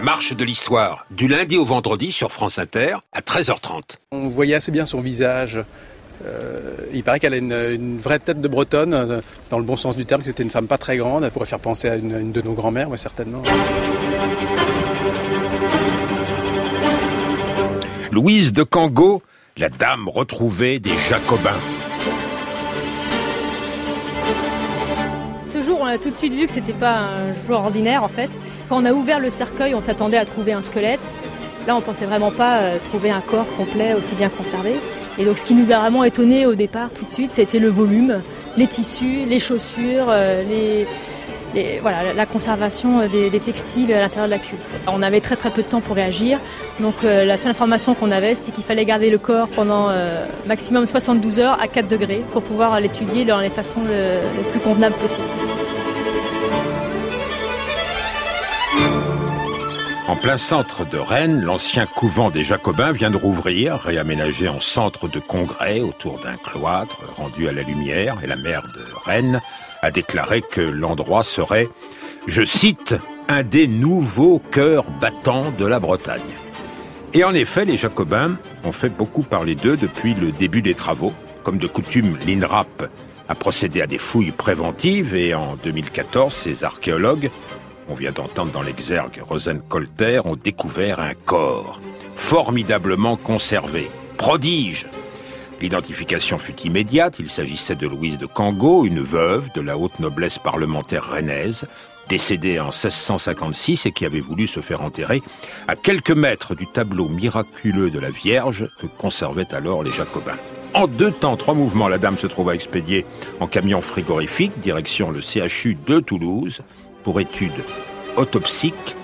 marche de l'histoire, du lundi au vendredi sur France Inter à 13h30. On voyait assez bien son visage. Il paraît qu'elle a une vraie tête de Bretonne, dans le bon sens du terme, que c'était une femme pas très grande. Elle pourrait faire penser à une de nos grand-mères, moi, certainement. Louise de Cango, la dame retrouvée des Jacobins. Ce jour, on a tout de suite vu que c'était pas un jour ordinaire, en fait. Quand on a ouvert le cercueil, on s'attendait à trouver un squelette. Là, on pensait vraiment pas trouver un corps complet aussi bien conservé. Et donc, ce qui nous a vraiment étonné au départ, tout de suite, c'était le volume, les tissus, les chaussures, la conservation des textiles à l'intérieur de la cuve. On avait très peu de temps pour réagir. Donc, la seule information qu'on avait, c'était qu'il fallait garder le corps pendant maximum 72 heures à 4 degrés pour pouvoir l'étudier dans les façons les plus convenables possibles. En plein centre de Rennes, l'ancien couvent des Jacobins vient de rouvrir, réaménagé en centre de congrès autour d'un cloître rendu à la lumière, et la maire de Rennes a déclaré que l'endroit serait, je cite, un des nouveaux cœurs battants de la Bretagne. Et en effet, les Jacobins ont fait beaucoup parler d'eux depuis le début des travaux. Comme de coutume, l'INRAP a procédé à des fouilles préventives et en 2014, ces archéologues, on vient d'entendre dans l'exergue Rosenkolter, ont découvert un corps formidablement conservé. Prodige! L'identification fut immédiate. Il s'agissait de Louise de Cango, une veuve de la haute noblesse parlementaire rennaise, décédée en 1656 et qui avait voulu se faire enterrer à quelques mètres du tableau miraculeux de la Vierge que conservaient alors les Jacobins. En 2 temps, 3 mouvements, la dame se trouva expédiée en camion frigorifique, direction le CHU de Toulouse, pour études autopsiques,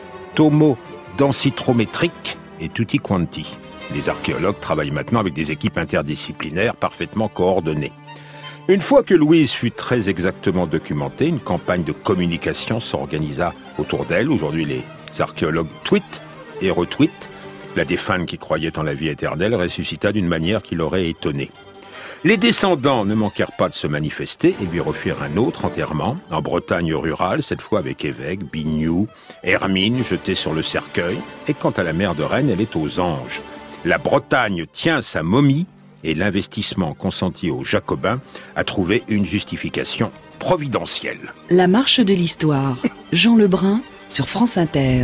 tomo-densitrométriques et tutti quanti. Les archéologues travaillent maintenant avec des équipes interdisciplinaires parfaitement coordonnées. Une fois que Louise fut très exactement documentée, une campagne de communication s'organisa autour d'elle. Aujourd'hui, les archéologues tweetent et retweetent. La défunte qui croyait en la vie éternelle ressuscita d'une manière qui l'aurait étonnée. Les descendants ne manquèrent pas de se manifester et lui refirent un autre enterrement, en Bretagne rurale, cette fois avec évêque, biniou, hermine jetée sur le cercueil. Et quant à la mère de Rennes, elle est aux anges. La Bretagne tient sa momie et l'investissement consenti aux Jacobins a trouvé une justification providentielle. La marche de l'histoire. Jean Lebrun sur France Inter.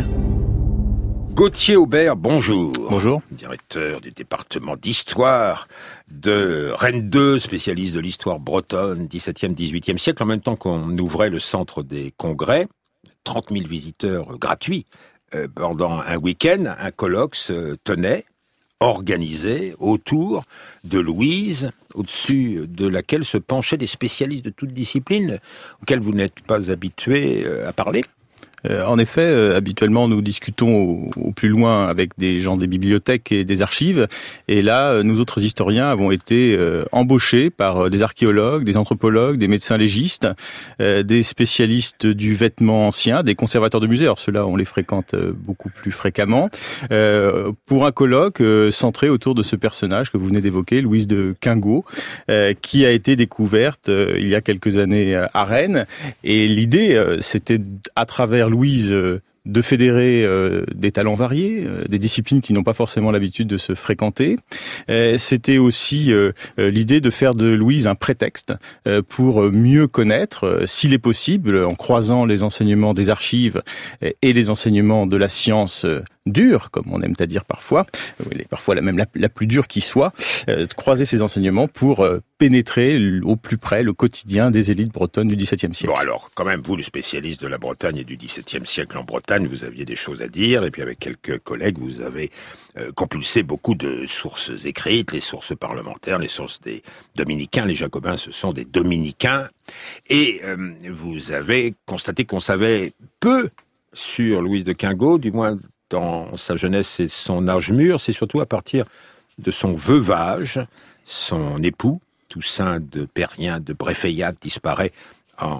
Gauthier Aubert, bonjour. Bonjour. Directeur du département d'histoire de Rennes 2, spécialiste de l'histoire bretonne, 17e, 18e siècle. En même temps qu'on ouvrait le centre des congrès, 30 000 visiteurs gratuits pendant un week-end, un colloque se tenait, organisé autour de Louise, au-dessus de laquelle se penchaient des spécialistes de toutes disciplines, auxquels vous n'êtes pas habitués à parler. En effet, habituellement, nous discutons au plus loin avec des gens des bibliothèques et des archives. Et là, nous autres historiens avons été embauchés par des archéologues, des anthropologues, des médecins légistes, des spécialistes du vêtement ancien, des conservateurs de musées. Alors ceux-là, on les fréquente beaucoup plus fréquemment. Pour un colloque centré autour de ce personnage que vous venez d'évoquer, Louise de Cango, qui a été découverte il y a quelques années à Rennes. Et l'idée, c'était à travers Louise de fédérer des talents variés, des disciplines qui n'ont pas forcément l'habitude de se fréquenter. C'était aussi l'idée de faire de Louise un prétexte pour mieux connaître, s'il est possible, en croisant les enseignements des archives et les enseignements de la science dure, comme on aime à dire parfois, parfois même la plus dure qui soit, croiser ces enseignements pour pénétrer au plus près le quotidien des élites bretonnes du XVIIe siècle. Bon alors, quand même, vous, le spécialiste de la Bretagne et du XVIIe siècle en Bretagne, vous aviez des choses à dire, et puis avec quelques collègues, vous avez compulsé beaucoup de sources écrites, les sources parlementaires, les sources des dominicains. Les Jacobins, ce sont des dominicains, et vous avez constaté qu'on savait peu sur Louise de Cango, du moins dans sa jeunesse et son âge mûr. C'est surtout à partir de son veuvage, son époux, Toussaint de Périen de Bréfeillac, disparaît en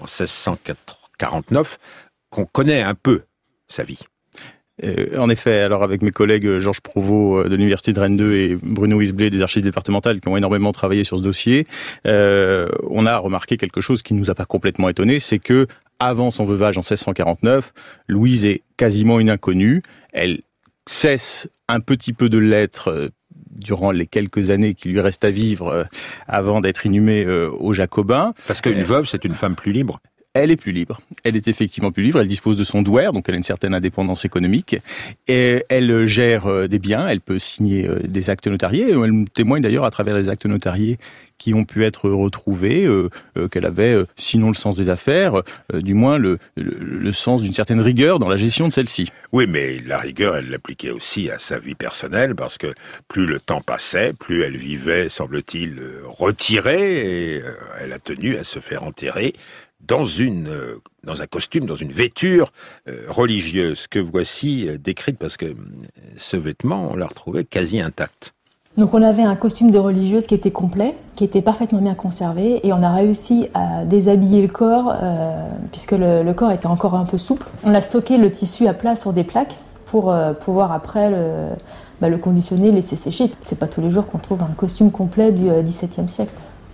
1649, qu'on connaît un peu sa vie. En effet, alors avec mes collègues Georges Provost de l'Université de Rennes 2 et Bruno Isblé des archives départementales qui ont énormément travaillé sur ce dossier, on a remarqué quelque chose qui ne nous a pas complètement étonné, c'est que avant son veuvage en 1649, Louise est quasiment une inconnue. Elle cesse un petit peu de l'être durant les quelques années qui lui restent à vivre avant d'être inhumée aux Jacobins. Parce qu'une veuve, c'est une femme plus libre. Elle est plus libre. Elle est effectivement plus libre. Elle dispose de son douaire, donc elle a une certaine indépendance économique. Et elle gère des biens. Elle peut signer des actes notariés. Elle témoigne d'ailleurs à travers les actes notariés qui ont pu être retrouvés, qu'elle avait, sinon le sens des affaires, du moins le sens d'une certaine rigueur dans la gestion de celle-ci. Oui, mais la rigueur, elle l'appliquait aussi à sa vie personnelle, parce que plus le temps passait, plus elle vivait, semble-t-il, retirée, et elle a tenu à se faire enterrer dans un costume, dans une vêture religieuse, que voici décrite, parce que ce vêtement, on l'a retrouvé quasi intact. Donc on avait un costume de religieuse qui était complet, qui était parfaitement bien conservé, et on a réussi à déshabiller le corps, puisque le corps était encore un peu souple. On a stocké le tissu à plat sur des plaques pour pouvoir après le conditionner, laisser sécher. C'est pas tous les jours qu'on trouve un costume complet du XVIIe siècle.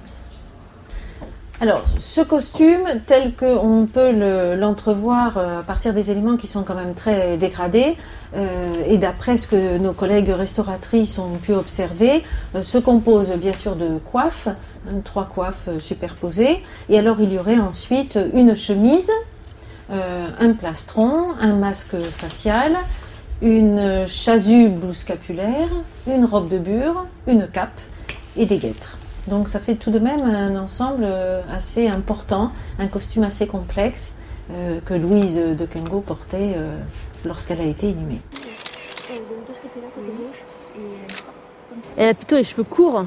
Alors, ce costume, tel qu'on peut l'entrevoir à partir des éléments qui sont quand même très dégradés, et d'après ce que nos collègues restauratrices ont pu observer, se compose bien sûr de coiffes, 3 coiffes superposées, et alors il y aurait ensuite une chemise, un plastron, un masque facial, une chasuble ou scapulaire, une robe de bure, une cape et des guêtres. Donc ça fait tout de même un ensemble assez important, un costume assez complexe que Louise de Quingo portait lorsqu'elle a été inhumée. Elle a plutôt les cheveux courts.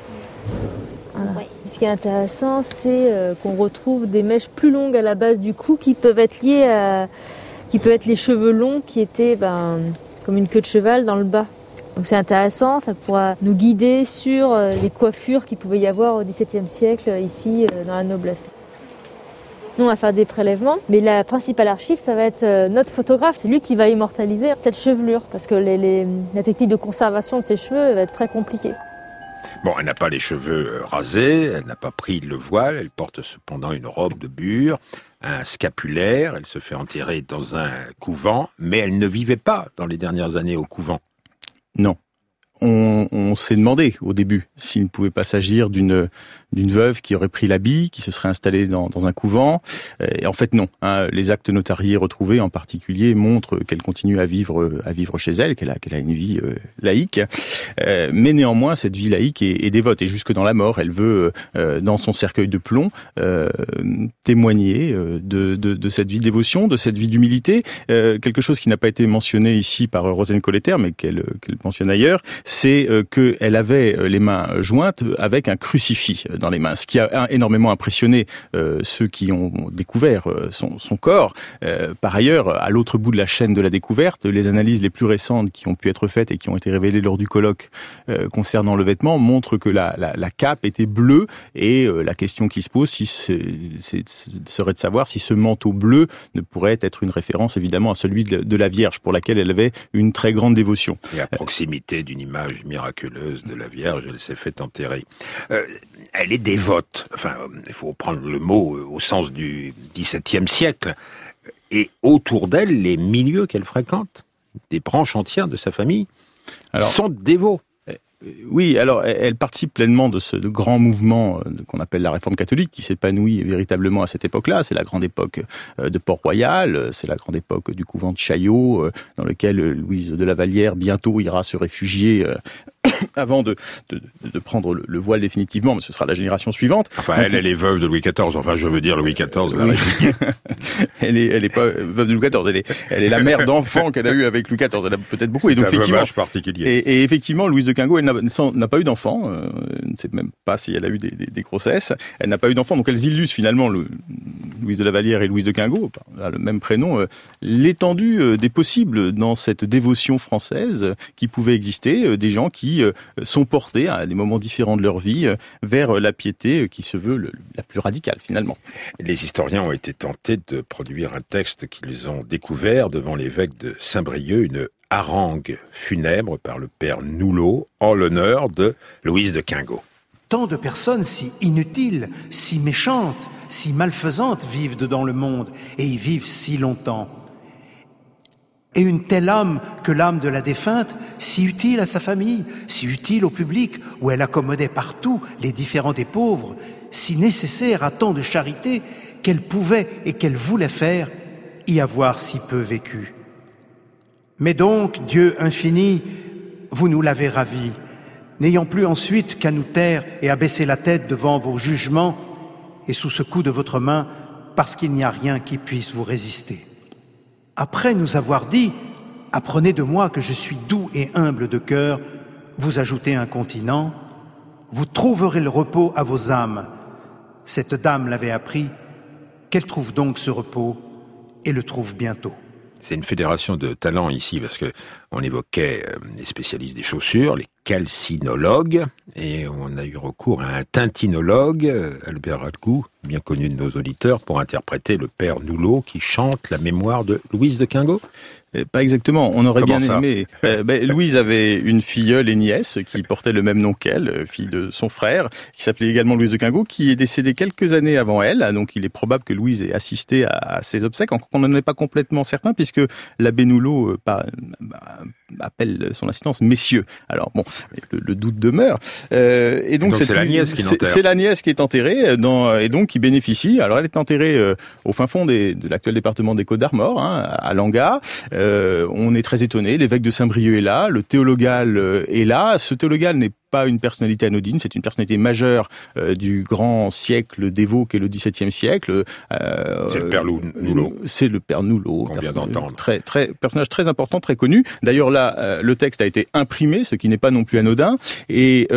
Voilà. Ce qui est intéressant, c'est qu'on retrouve des mèches plus longues à la base du cou qui peuvent être liées qui peuvent être les cheveux longs qui étaient comme une queue de cheval dans le bas. Donc c'est intéressant, ça pourra nous guider sur les coiffures qu'il pouvait y avoir au XVIIe siècle ici dans la noblesse. Nous on va faire des prélèvements, mais la principale archive ça va être notre photographe, c'est lui qui va immortaliser cette chevelure parce que la technique de conservation de ses cheveux va être très compliquée. Bon, elle n'a pas les cheveux rasés, elle n'a pas pris le voile, elle porte cependant une robe de bure, un scapulaire, elle se fait enterrer dans un couvent, mais elle ne vivait pas dans les dernières années au couvent. Non. On s'est demandé au début s'il ne pouvait pas s'agir d'une veuve qui aurait pris l'habit, qui se serait installée dans un couvent. Et en fait, non. Les actes notariés retrouvés, en particulier, montrent qu'elle continue à vivre chez elle, qu'elle a une vie laïque. Mais néanmoins, cette vie laïque est dévote. Et jusque dans la mort, elle veut, dans son cercueil de plomb, témoigner de cette vie de dévotion, de cette vie d'humilité. Quelque chose qui n'a pas été mentionné ici par Roselyne Colletter, mais qu'elle mentionne ailleurs, c'est qu'elle avait les mains jointes avec un crucifix dans les mains, ce qui a énormément impressionné ceux qui ont découvert son corps. Par ailleurs, à l'autre bout de la chaîne de la découverte, les analyses les plus récentes qui ont pu être faites et qui ont été révélées lors du colloque concernant le vêtement montrent que la cape était bleue, et la question qui se pose serait de savoir si ce manteau bleu ne pourrait être une référence évidemment à celui de la Vierge, pour laquelle elle avait une très grande dévotion. Et à proximité d'une image miraculeuse de la Vierge, elle s'est fait enterrer. Elle est dévote, enfin, il faut prendre le mot au sens du XVIIe siècle, et autour d'elle, les milieux qu'elle fréquente, des branches entières de sa famille, sont dévots. Oui, alors elle participe pleinement de ce grand mouvement qu'on appelle la Réforme catholique, qui s'épanouit véritablement à cette époque-là. C'est la grande époque de Port-Royal, c'est la grande époque du couvent de Chaillot, dans lequel Louise de la Vallière bientôt ira se réfugier avant de prendre le voile définitivement, mais ce sera la génération suivante. Enfin, elle est veuve de Louis XIV, enfin je veux dire Louis XIV. Là, oui. Elle est pas veuve de Louis XIV, elle est la mère d'enfants qu'elle a eu avec Louis XIV, elle a peut-être beaucoup. C'est et donc, un veuvage particulier. Et effectivement, Louise de Quingo, elle n'a pas eu d'enfants, elle ne sait même pas si elle a eu des grossesses, elle n'a pas eu d'enfants, donc elles illustrent finalement Louise de la Vallière et Louise de Quingo, le même prénom, l'étendue des possibles dans cette dévotion française qui pouvait exister, des gens qui sont portés à des moments différents de leur vie vers la piété qui se veut la plus radicale finalement. Les historiens ont été tentés de produire un texte qu'ils ont découvert devant l'évêque de Saint-Brieuc, une harangue funèbre par le père Noulot en l'honneur de Louise de Quingo. Tant de personnes si inutiles, si méchantes, si malfaisantes vivent dans le monde et y vivent si longtemps. Et une telle âme que l'âme de la défunte, si utile à sa famille, si utile au public, où elle accommodait partout les différents des pauvres, si nécessaire à tant de charité qu'elle pouvait et qu'elle voulait faire, y avoir si peu vécu. Mais donc, Dieu infini, vous nous l'avez ravi, n'ayant plus ensuite qu'à nous taire et à baisser la tête devant vos jugements et sous ce coup de votre main, parce qu'il n'y a rien qui puisse vous résister. Après nous avoir dit « Apprenez de moi que je suis doux et humble de cœur », vous ajoutez incontinent « Vous trouverez le repos à vos âmes ». Cette dame l'avait appris, qu'elle trouve donc ce repos et le trouve bientôt. C'est une fédération de talents ici, parce que on évoquait les spécialistes des chaussures, les calcinologues, et on a eu recours à un tintinologue, Albert Alcou, bien connu de nos auditeurs, pour interpréter le père Noulot qui chante la mémoire de Louise de Quingot. Pas exactement, on aurait Comment bien aimé. Louise avait une filleule et nièce qui portait le même nom qu'elle, fille de son frère, qui s'appelait également Louise de Quingot, qui est décédée quelques années avant elle, donc il est probable que Louise ait assisté à ses obsèques, encore qu'on n'en est pas complètement certain, puisque l'abbé Noulot appelle son assistance messieurs. Alors bon, le doute demeure. Et donc c'est la nièce qui l'enterre. C'est la nièce qui est enterrée, et donc qui bénéficie. Alors elle est enterrée au fin fond de l'actuel département des Côtes-d'Armor, à Langat. On est très étonné, l'évêque de Saint-Brieuc est là, le théologal est là. Ce théologal n'est pas une personnalité anodine, c'est une personnalité majeure du grand siècle dévot qu'est le XVIIe siècle. C'est le père Noulot. C'est le père Noulot. Qu'on vient d'entendre. Personnage très important, très connu. D'ailleurs là, le texte a été imprimé, ce qui n'est pas non plus anodin. Et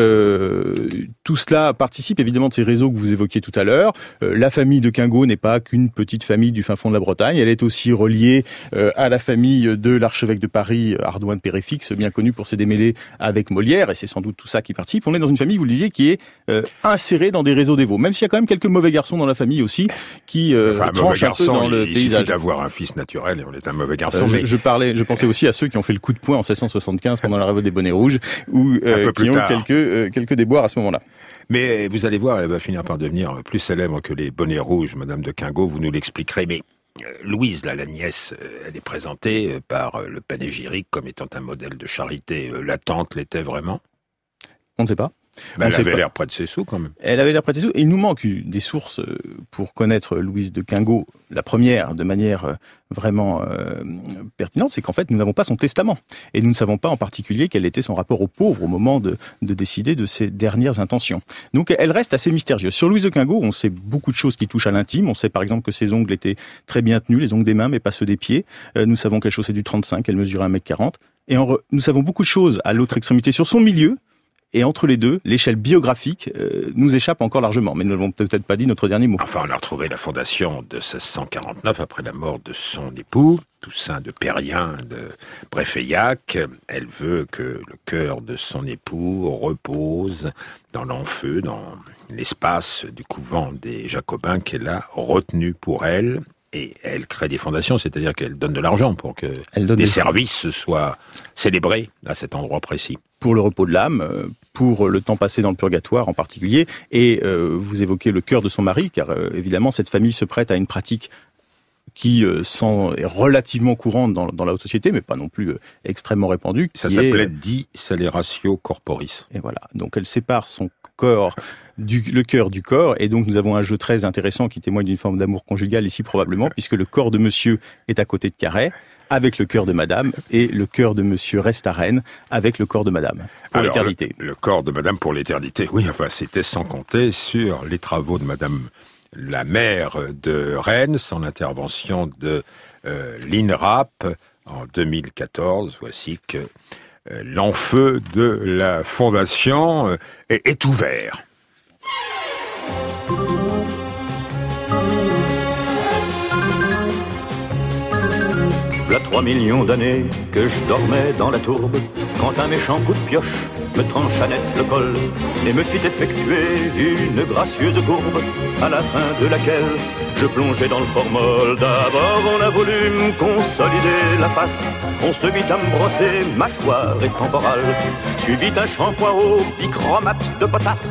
tout cela participe évidemment de ces réseaux que vous évoquiez tout à l'heure. La famille de Quingot n'est pas qu'une petite famille du fin fond de la Bretagne. Elle est aussi reliée à la famille de l'archevêque de Paris, Ardouin de Péréfixe, bien connu pour ses démêlés avec Molière. Et c'est sans doute tout ça qui participe. On est dans une famille, vous le disiez, qui est insérée dans des réseaux dévots. Même s'il y a quand même quelques mauvais garçons dans la famille aussi, qui tranchent un peu dans le paysage. Il suffit d'avoir un fils naturel et on est un mauvais garçon. Je pensais aussi à ceux qui ont fait le coup de poing en 1675 pendant la révolte des bonnets rouges, ou qui ont quelques déboires à ce moment-là. Mais vous allez voir, elle va finir par devenir plus célèbre que les bonnets rouges, Madame de Quingot, vous nous l'expliquerez. Mais Louise, là, la nièce, elle est présentée par le panégyrique comme étant un modèle de charité. La tante l'était vraiment ? On ne sait pas. Elle avait l'air près de ses sous, quand même. Elle avait l'air près de ses sous. Et il nous manque des sources pour connaître Louise de Quingot. La première, de manière vraiment pertinente, c'est qu'en fait, nous n'avons pas son testament. Et nous ne savons pas en particulier quel était son rapport aux pauvres au moment de décider de ses dernières intentions. Donc, elle reste assez mystérieuse. Sur Louise de Quingot, on sait beaucoup de choses qui touchent à l'intime. On sait par exemple que ses ongles étaient très bien tenus, les ongles des mains, mais pas ceux des pieds. Nous savons qu'elle chaussait du 35, elle mesurait 1m40. Et nous savons beaucoup de choses à l'autre extrémité sur son milieu. Et entre les deux, l'échelle biographique nous échappe encore largement. Mais nous n'avons peut-être pas dit notre dernier mot. Enfin, on a retrouvé la fondation de 1649, après la mort de son époux, Toussaint de Périen de Bréfeillac. Elle veut que le cœur de son époux repose dans l'enfeu, dans l'espace du couvent des Jacobins qu'elle a retenu pour elle. Et elle crée des fondations, c'est-à-dire qu'elle donne de l'argent pour que des services soient célébrés à cet endroit précis. Pour le repos de l'âme, pour le temps passé dans le purgatoire en particulier, et vous évoquez le cœur de son mari, car évidemment cette famille se prête à une pratique qui est relativement courante dans la haute société, mais pas non plus extrêmement répandue. Ça s'appelait dissalleratio corporis. Et voilà, donc elle sépare son corps, le cœur du corps, et donc nous avons un jeu très intéressant qui témoigne d'une forme d'amour conjugal ici probablement, puisque le corps de monsieur est à côté de Carhaix, avec le cœur de madame, et le cœur de monsieur reste à Rennes, avec le corps de madame, pour l'éternité. Le corps de madame pour l'éternité, oui, enfin c'était sans compter sur les travaux de madame la mère de Rennes, sans l'intervention de l'INRAP en 2014. Voici que l'enfeu de la fondation est ouvert. V'là 3 millions d'années que je dormais dans la tourbe, quand un méchant coup de pioche me trancha net le col et me fit effectuer une gracieuse courbe, à la fin de laquelle je plongeais dans le formol. D'abord on a voulu me consolider la face, on se mit à me brosser mâchoire et temporale, suivi d'un shampoing au bichromate de potasse.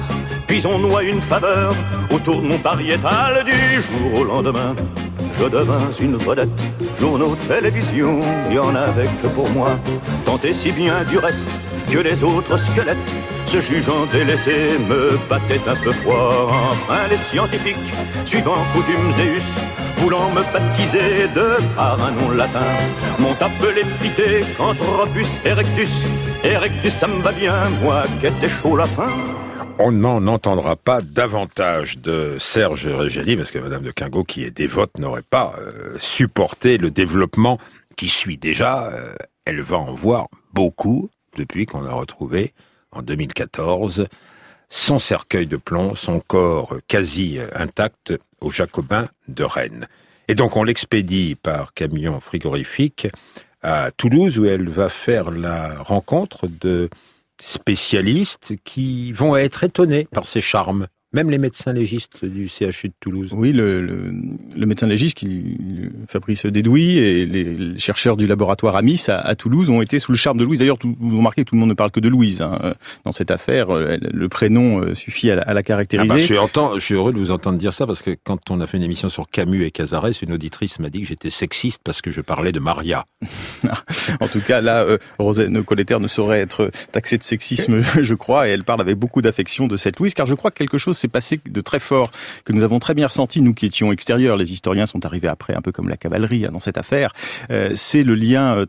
puis on noie une faveur autour de mon pariétal. Du jour au lendemain, je devins une vedette. Journaux, télévision, il y en avait que pour moi. Tant et si bien du reste que les autres squelettes, se jugeant délaissés, me battaient un peu froid. Enfin les scientifiques, suivant coutumes et us, voulant me baptiser de par un nom latin, m'ont appelé Pité, Canthropus erectus. Erectus, ça me va bien, moi qui étais chaud lapin. On n'en entendra pas davantage de Serge Reggiani, parce que Madame de Quingo, qui est dévote, n'aurait pas supporté le développement qui suit déjà. Elle va en voir beaucoup depuis qu'on a retrouvé, en 2014, son cercueil de plomb, son corps quasi intact aux Jacobins de Rennes. Et donc on l'expédie par camion frigorifique à Toulouse, où elle va faire la rencontre de spécialistes qui vont être étonnés par ses charmes. Même les médecins légistes du CHU de Toulouse. Oui, le médecin légiste, Fabrice Dédouy, et les chercheurs du laboratoire Amis à Toulouse ont été sous le charme de Louise. D'ailleurs, vous remarquez que tout le monde ne parle que de Louise dans cette affaire. Le prénom suffit à la caractériser. Je suis heureux de vous entendre dire ça, parce que quand on a fait une émission sur Camus et Cazares, une auditrice m'a dit que j'étais sexiste parce que je parlais de Maria. En tout cas, là, Rosanne Colletter ne saurait être taxée de sexisme, je crois, et elle parle avec beaucoup d'affection de cette Louise, car je crois que quelque chose s'est passé de très fort, que nous avons très bien ressenti, nous qui étions extérieurs. Les historiens sont arrivés après, un peu comme la cavalerie dans cette affaire. C'est le lien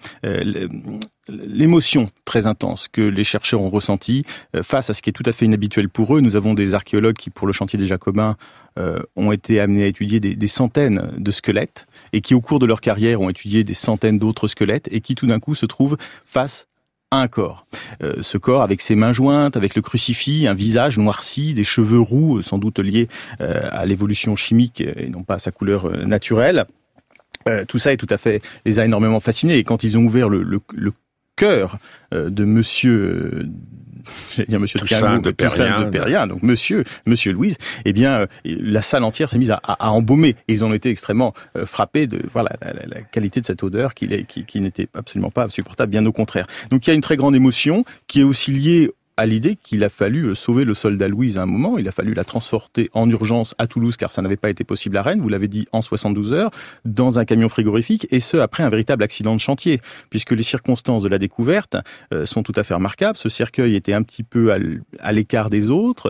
l'émotion très intense que les chercheurs ont ressenti face à ce qui est tout à fait inhabituel pour eux. Nous avons des archéologues qui, pour le chantier des Jacobins, ont été amenés à étudier des centaines de squelettes, et qui, au cours de leur carrière, ont étudié des centaines d'autres squelettes, et qui, tout d'un coup, se trouvent face un corps. Ce corps avec ses mains jointes, avec le crucifix, un visage noirci, des cheveux roux, sans doute liés à l'évolution chimique et non pas à sa couleur naturelle. Tout ça les a énormément fascinés. Et quand ils ont ouvert le cœur de monsieur Toussaint de Périen, donc monsieur Louise, eh bien, la salle entière s'est mise à embaumer. Et ils ont été extrêmement frappés de la qualité de cette odeur qui n'était absolument pas supportable, bien au contraire. Donc il y a une très grande émotion qui est aussi liée à l'idée qu'il a fallu sauver le soldat Louise à un moment. Il a fallu la transporter en urgence à Toulouse, car ça n'avait pas été possible à Rennes, vous l'avez dit, en 72 heures, dans un camion frigorifique, et ce, après un véritable accident de chantier, puisque les circonstances de la découverte sont tout à fait remarquables. Ce cercueil était un petit peu à l'écart des autres.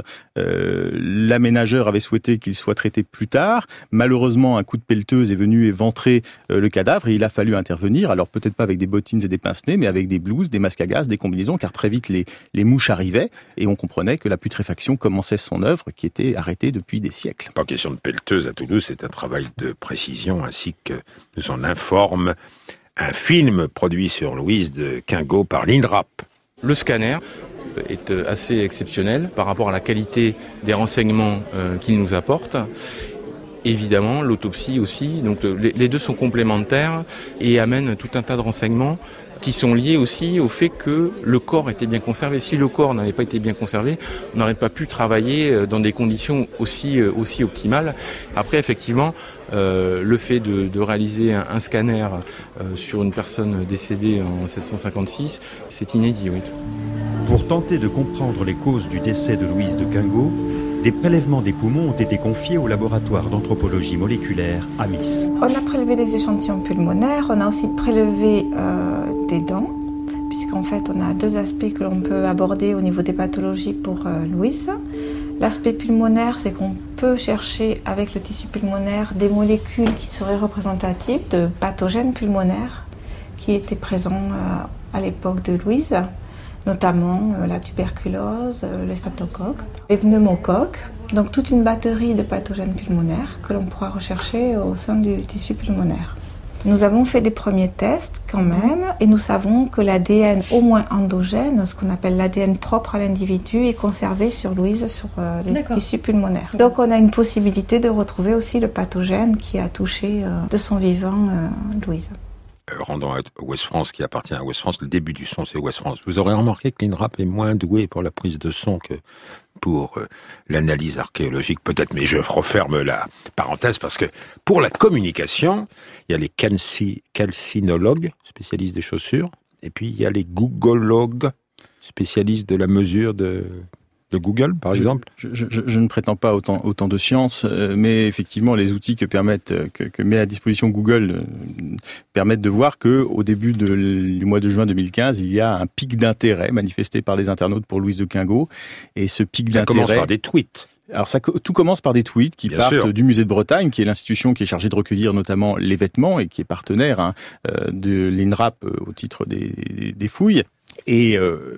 L'aménageur avait souhaité qu'il soit traité plus tard. Malheureusement, un coup de pelleteuse est venu éventrer le cadavre, et il a fallu intervenir, alors peut-être pas avec des bottines et des pince-nez, mais avec des blouses, des masques à gaz, des combinaisons, car très vite les mouches arrivait, et on comprenait que la putréfaction commençait son œuvre, qui était arrêtée depuis des siècles. Pas question de pelleteuse à Toulouse, c'est un travail de précision, ainsi que nous en informe un film produit sur Louise de Quingo par l'INRAP. Le scanner est assez exceptionnel par rapport à la qualité des renseignements qu'il nous apporte. Évidemment, l'autopsie aussi, donc les deux sont complémentaires et amènent tout un tas de renseignements qui sont liés aussi au fait que le corps était bien conservé. Si le corps n'avait pas été bien conservé, on n'aurait pas pu travailler dans des conditions aussi optimales. Après, effectivement, le fait de réaliser un scanner sur une personne décédée en 1756, c'est inédit, oui. Pour tenter de comprendre les causes du décès de Louise de Quingo, des prélèvements des poumons ont été confiés au laboratoire d'anthropologie moléculaire Amis. On a prélevé des échantillons pulmonaires, on a aussi prélevé des dents, puisqu'en fait on a deux aspects que l'on peut aborder au niveau des pathologies pour Louise. L'aspect pulmonaire, c'est qu'on peut chercher avec le tissu pulmonaire des molécules qui seraient représentatives de pathogènes pulmonaires qui étaient présents à l'époque de Louise, notamment la tuberculose, les streptocoques, les pneumocoques, donc toute une batterie de pathogènes pulmonaires que l'on pourra rechercher au sein du tissu pulmonaire. Nous avons fait des premiers tests quand même, et nous savons que l'ADN au moins endogène, ce qu'on appelle l'ADN propre à l'individu, est conservé sur Louise, sur les tissus pulmonaires. Donc on a une possibilité de retrouver aussi le pathogène qui a touché de son vivant Louise. Rendons à Ouest France, qui appartient à Ouest France, le début du son, c'est Ouest France. Vous aurez remarqué que l'INRAP est moins doué pour la prise de son que pour l'analyse archéologique, peut-être, mais je referme la parenthèse, parce que pour la communication, il y a les calcinologues, spécialistes des chaussures, et puis il y a les googologues, spécialistes de la mesure de de Google, par exemple? Je ne prétends pas autant de science, mais effectivement, les outils que met à disposition Google permettent de voir que au début du mois de juin 2015, il y a un pic d'intérêt manifesté par les internautes pour Louise de Quingo, et ce pic d'intérêt commence par des tweets. Alors tout commence par des tweets qui partent du musée de Bretagne, qui est l'institution qui est chargée de recueillir notamment les vêtements et qui est partenaire de l'INRAP au titre des fouilles. Et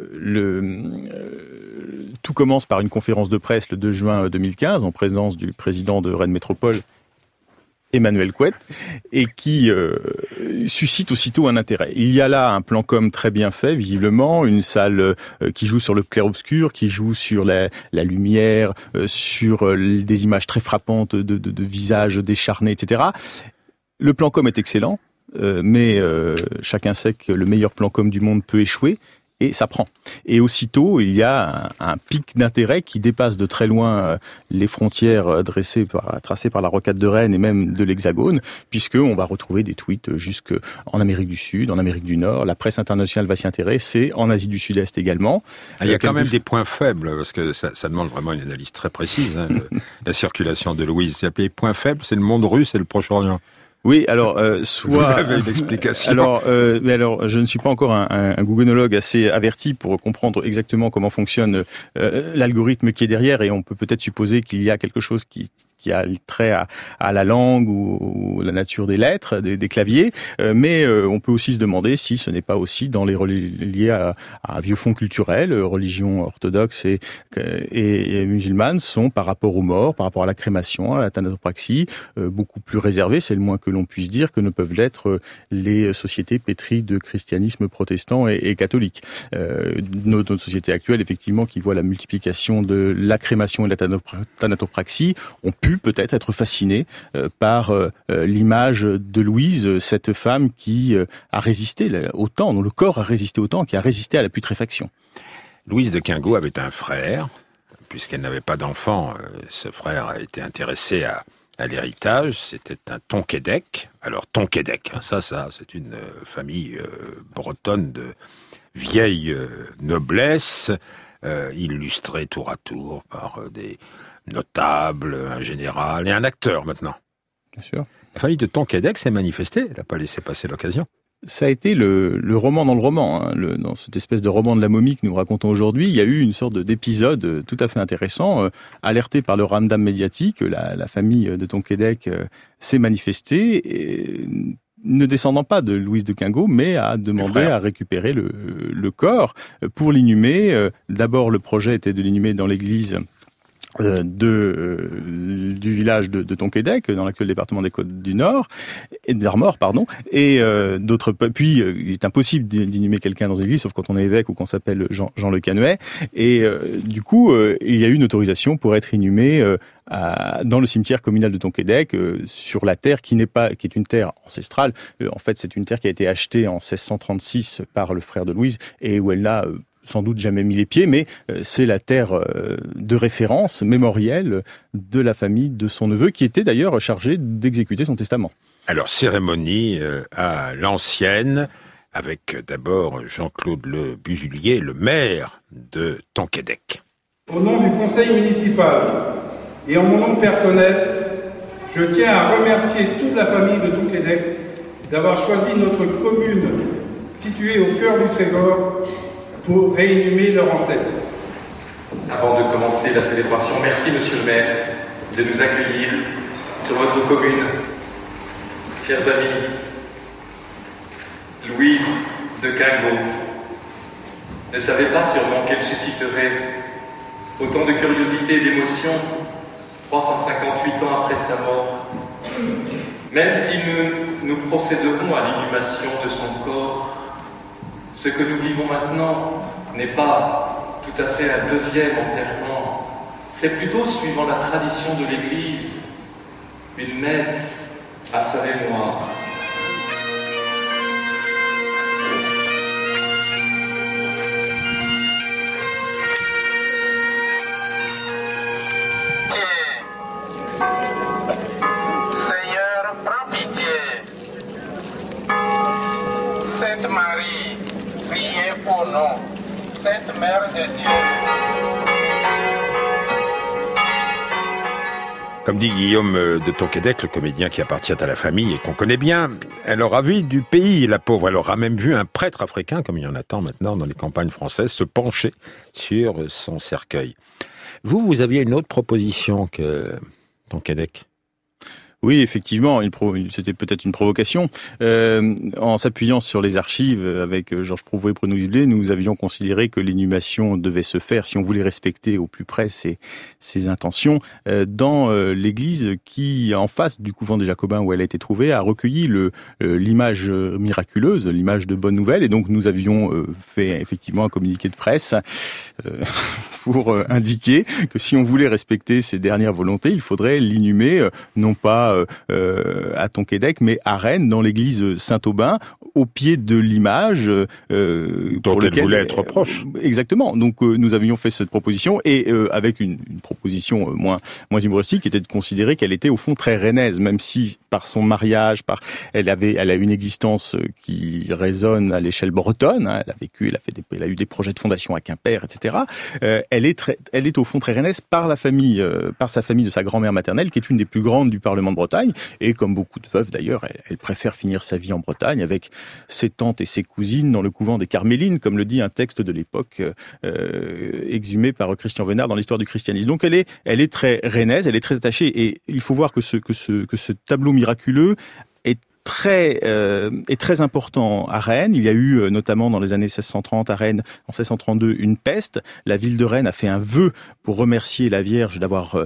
tout commence par une conférence de presse le 2 juin 2015 en présence du président de Rennes Métropole, Emmanuel Couette, et qui suscite aussitôt un intérêt. Il y a là un plan com très bien fait, visiblement, une salle qui joue sur le clair-obscur, qui joue sur la lumière, sur des images très frappantes de visages décharnés, etc. Le plan com est excellent, mais chacun sait que le meilleur plan com du monde peut échouer. Et ça prend. Et aussitôt, il y a un pic d'intérêt qui dépasse de très loin les frontières tracées par la rocade de Rennes et même de l'Hexagone, puisqu'on va retrouver des tweets jusqu'en Amérique du Sud, en Amérique du Nord. La presse internationale va s'y intéresser, en Asie du Sud-Est également. Il y a quand même des points faibles, parce que ça demande vraiment une analyse très précise. La circulation de Louise. Les points faibles, c'est le monde russe et le Proche-Orient. Oui, alors Vous avez une explication. Alors, je ne suis pas encore un googlenologue assez averti pour comprendre exactement comment fonctionne l'algorithme qui est derrière, et on peut peut-être supposer qu'il y a quelque chose qui a trait à la langue ou la nature des lettres, des claviers, mais on peut aussi se demander si ce n'est pas aussi dans les liés à un vieux fond culturel. Religion orthodoxe et musulmane sont, par rapport aux morts, par rapport à la crémation, à la thanatopraxie, beaucoup plus réservés, c'est le moins que l'on puisse dire, que ne peuvent l'être les sociétés pétries de christianisme protestant et catholique. Notre société actuelle, effectivement, qui voit la multiplication de la crémation et de la thanatopraxie, ont pu peut-être être fasciné par l'image de Louise, cette femme qui a résisté autant, dont le corps a résisté autant, qui a résisté à la putréfaction. Louise de Quingo avait un frère. Puisqu'elle n'avait pas d'enfant, ce frère a été intéressé à l'héritage. C'était un Tonquédec. Alors Tonquédec, ça c'est une famille bretonne de vieille noblesse, illustrée tour à tour par des notable, un général et un acteur maintenant. Bien sûr. La famille de Tonquédec s'est manifestée, elle n'a pas laissé passer l'occasion. Ça a été le roman dans le roman, dans cette espèce de roman de la momie que nous racontons aujourd'hui. Il y a eu une sorte d'épisode tout à fait intéressant, alerté par le ramdam médiatique. La famille de Tonquédec s'est manifestée, et, ne descendant pas de Louise de Quingo, mais a demandé à récupérer le corps pour l'inhumer. D'abord, le projet était de l'inhumer dans l'église du village de Tonquédec, dans l'actuel département des Côtes d'Armor, et puis il est impossible d'inhumer quelqu'un dans une église, sauf quand on est évêque ou qu'on s'appelle Jean Le Canuet, et du coup il y a eu une autorisation pour être inhumé dans le cimetière communal de Tonquédec, sur la terre qui est une terre ancestrale. En fait, c'est une terre qui a été achetée en 1636 par le frère de Louise, et où elle n'a sans doute jamais mis les pieds, mais c'est la terre de référence mémorielle de la famille de son neveu, qui était d'ailleurs chargé d'exécuter son testament. Alors, cérémonie à l'ancienne, avec d'abord Jean-Claude Le Busulier, le maire de Tonquédec. Au nom du conseil municipal et en mon nom personnel, je tiens à remercier toute la famille de Tonquédec d'avoir choisi notre commune située au cœur du Trégor pour réinhumer leur ancêtre. Avant de commencer la célébration, merci Monsieur le maire de nous accueillir sur votre commune. Chers amis, Louise de Quingo ne savait pas sûrement qu'elle susciterait autant de curiosité et d'émotion 358 ans après sa mort. Même si nous procéderons à l'inhumation de son corps, ce que nous vivons maintenant n'est pas tout à fait un deuxième enterrement. C'est plutôt, suivant la tradition de l'Église, une messe à sa mémoire. Seigneur, prends pitié. Sainte Marie, priez pour nous, Sainte Mère de Dieu. Comme dit Guillaume de Tonquédec, le comédien qui appartient à la famille et qu'on connaît bien, elle aura vu du pays, la pauvre. Elle aura même vu un prêtre africain, comme il y en a tant maintenant dans les campagnes françaises, se pencher sur son cercueil. Vous aviez une autre proposition que Tonquédec? Oui, effectivement, c'était peut-être une provocation. En s'appuyant sur les archives avec Georges Prouvost et Bruno Isblé, nous avions considéré que l'inhumation devait se faire, si on voulait respecter au plus près ses intentions, dans l'église qui, en face du couvent des Jacobins où elle a été trouvée, a recueilli l'image miraculeuse, l'image de bonne nouvelle. Et donc nous avions fait effectivement un communiqué de presse pour indiquer que si on voulait respecter ses dernières volontés, il faudrait l'inhumer, non pas à Tonquédec, mais à Rennes, dans l'église Saint-Aubin, au pied de l'image dont elle voulait être proche. Exactement. Donc nous avions fait cette proposition et avec une proposition moins humoristique, qui était de considérer qu'elle était au fond très rennaise, même si par son mariage, elle a une existence qui résonne à l'échelle bretonne. Hein, elle a vécu, elle a eu des projets de fondation à Quimper, etc. Elle est au fond très rennaise par la famille, par sa famille de sa grand-mère maternelle, qui est une des plus grandes du Parlement de Bretagne, et comme beaucoup de veuves d'ailleurs, elle préfère finir sa vie en Bretagne avec ses tantes et ses cousines dans le couvent des Carmélines, comme le dit un texte de l'époque exhumé par Christian Venard dans l'histoire du christianisme. Donc elle est très rennaise, elle est très attachée, et il faut voir que ce tableau miraculeux est très important à Rennes. Il y a eu notamment dans les années 1630 à Rennes, en 1632, une peste. La ville de Rennes a fait un vœu pour remercier la Vierge d'avoir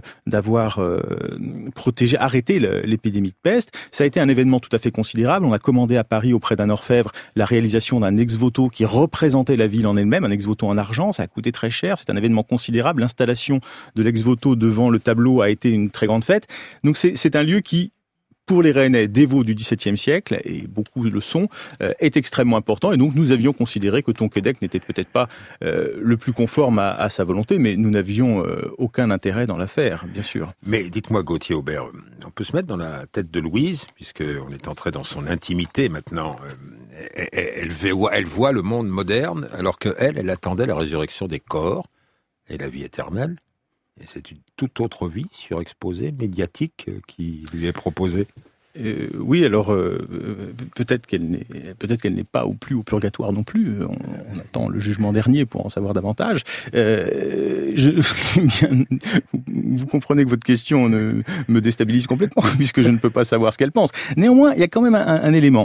arrêté l'épidémie de peste. Ça a été un événement tout à fait considérable. On a commandé à Paris auprès d'un orfèvre la réalisation d'un ex-voto qui représentait la ville en elle-même, un ex-voto en argent. Ça a coûté très cher. C'est un événement considérable. L'installation de l'ex-voto devant le tableau a été une très grande fête. Donc c'est un lieu qui, pour les Rennais dévots du XVIIe siècle, et beaucoup le sont, est extrêmement important. Et donc nous avions considéré que Tonquédec n'était peut-être pas le plus conforme à sa volonté, mais nous n'avions aucun intérêt dans l'affaire, bien sûr. Mais dites-moi, Gauthier Aubert, on peut se mettre dans la tête de Louise, puisqu'on est entré dans son intimité maintenant. Elle voit le monde moderne, alors qu'elle attendait la résurrection des corps et la vie éternelle. Et c'est une toute autre vie surexposée, médiatique, qui lui est proposée. Oui, alors peut-être qu'elle n'est pas au purgatoire non plus. On attend le jugement dernier pour en savoir davantage. Vous comprenez que votre question me déstabilise complètement, puisque je ne peux pas savoir ce qu'elle pense. Néanmoins, il y a quand même un élément.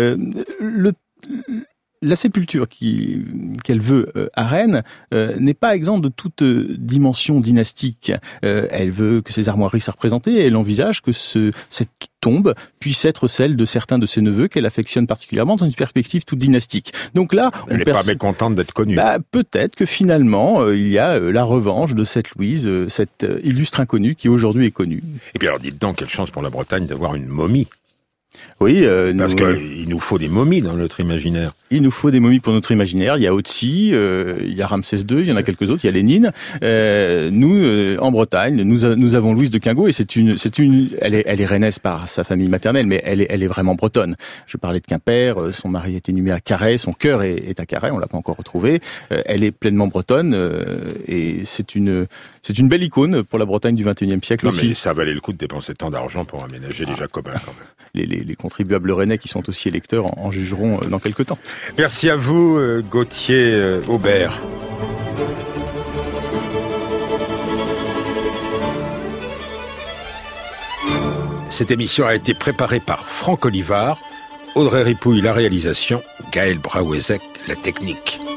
La sépulture qu'elle veut à Rennes n'est pas exempte de toute dimension dynastique. Elle veut que ses armoiries soient représentées et elle envisage que cette tombe puisse être celle de certains de ses neveux qu'elle affectionne particulièrement dans une perspective toute dynastique. Donc là, elle n'est pas mécontente d'être connue. Peut-être que finalement, il y a la revanche de cette Louise, cette illustre inconnue qui aujourd'hui est connue. Et puis alors dites donc, quelle chance pour la Bretagne d'avoir une momie. Oui, parce qu'il nous faut des momies dans notre imaginaire. Il nous faut des momies pour notre imaginaire. Il y a Otzi, il y a Ramsès II, il y en a quelques autres. Il y a Lénine. Nous, en Bretagne, nous avons Louise de Quingo et elle est rennaise par sa famille maternelle, mais elle est vraiment bretonne. Je parlais de Quimper. Son mari est inhumé à Carhaix. Son cœur est à Carhaix. On l'a pas encore retrouvé. Elle est pleinement bretonne et c'est une belle icône pour la Bretagne du XXIe siècle aussi. Mais ça valait le coup de dépenser tant d'argent pour aménager les Jacobins quand même. Les contribuables rennais qui sont aussi électeurs en jugeront dans quelques temps. Merci à vous, Gauthier Aubert. Cette émission a été préparée par Franck Olivard, Audrey Ripouille la réalisation, Gaël Brauezek la technique.